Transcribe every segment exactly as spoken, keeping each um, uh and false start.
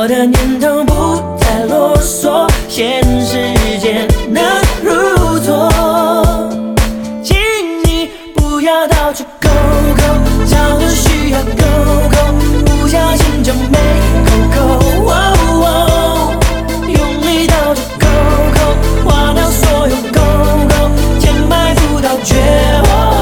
我的念头不再啰嗦，现实间能如昨。请你不要到处勾勾，找个需要勾勾，不小心就没勾勾。哦哦，用力到处勾勾，划掉所有勾勾，填埋不到绝望。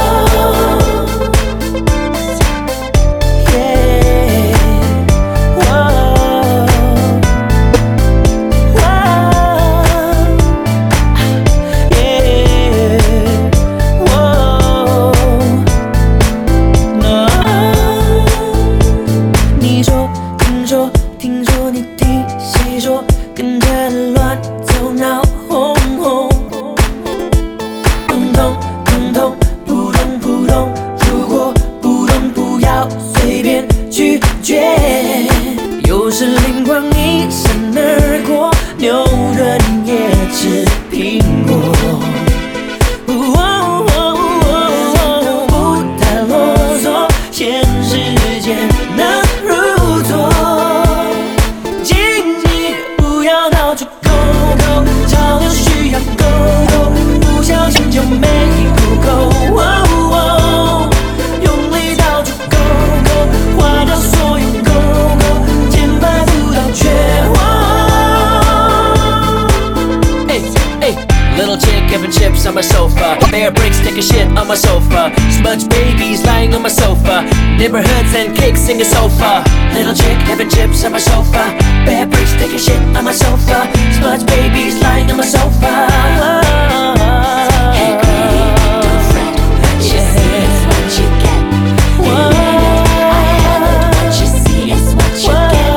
On my sofa, bear bricks taking shit on my sofa, smudge babies lying on my sofa, neighborhoods and kicks singing sofa. Little chick having chips on my sofa, bear bricks taking shit on my sofa, smudge babies lying on my sofa. Hey girl, don't fret, what you see is what you get. I have it, what you see is what you get.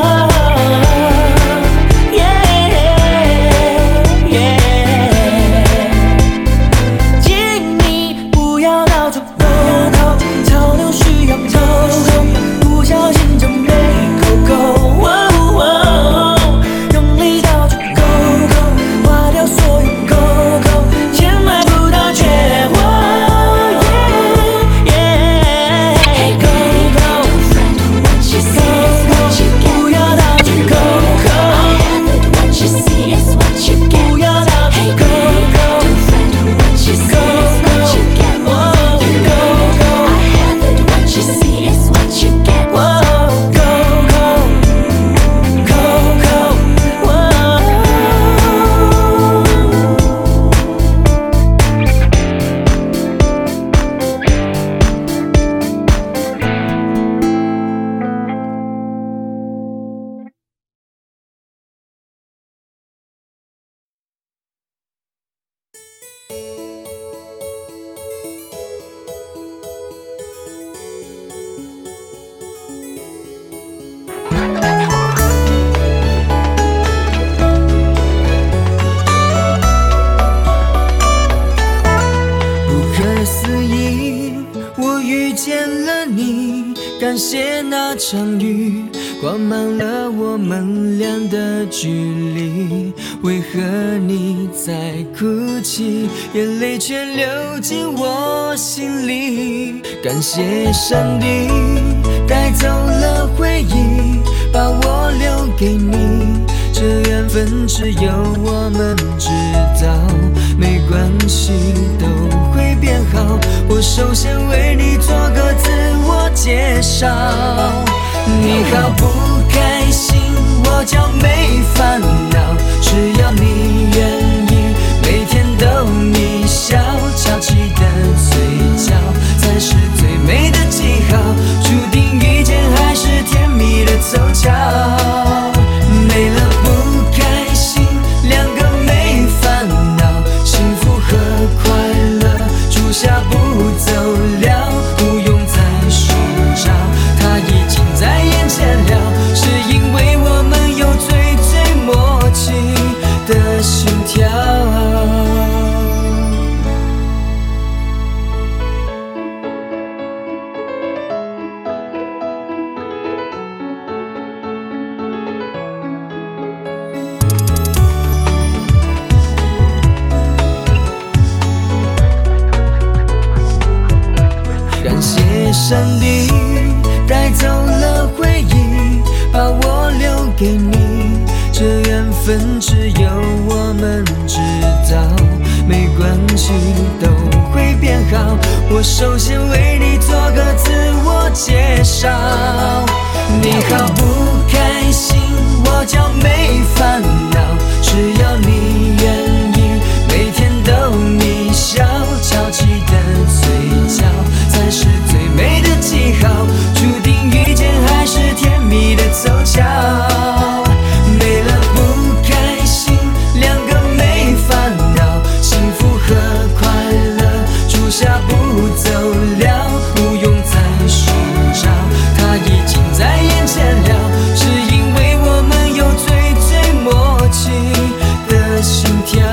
感谢那场雨，挂满了我们俩的距离。为何你在哭泣，眼泪却流进我心里？感谢上帝带走了回忆，把我留给你。这缘分只有我们知道，没关系，都会变好。我首先为你做个自我介绍。你好不开心，我叫没烦恼，只要你愿意，每天逗你笑，翘起的嘴角才是最美的记号，注定遇见还是甜蜜的凑巧。没了不开心，两个没烦恼，幸福和快乐住下不走了，不用再寻找，它已经在眼前了，是因为我们有最最默契的心跳。感谢上帝带走了回忆，把我留给给你，这缘分只有我们知道。没关系，都会变好。我首先为你做个自我介绍。你好不开心，我叫没烦恼。只要你愿意，每天逗你笑，翘起的嘴角才是最美的记号。注定遇见还是甜蜜的凑巧。没了不开心，两个没烦恼，幸福和快乐初夏不走了，不用再寻找，它已经在眼前了。是因为我们有最最默契的心跳。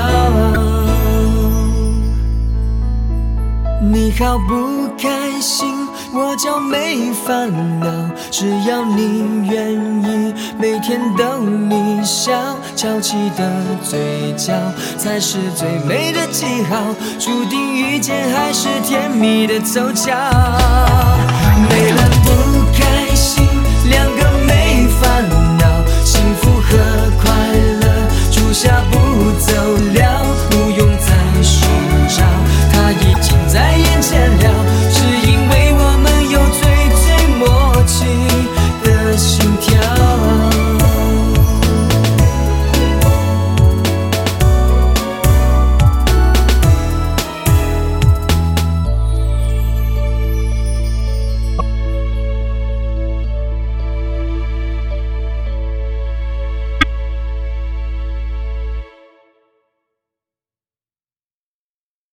你好不开心，我叫没烦恼。只要你愿意，每天逗你笑，翘起的嘴角才是最美的记号。注定遇见还是甜蜜的凑巧。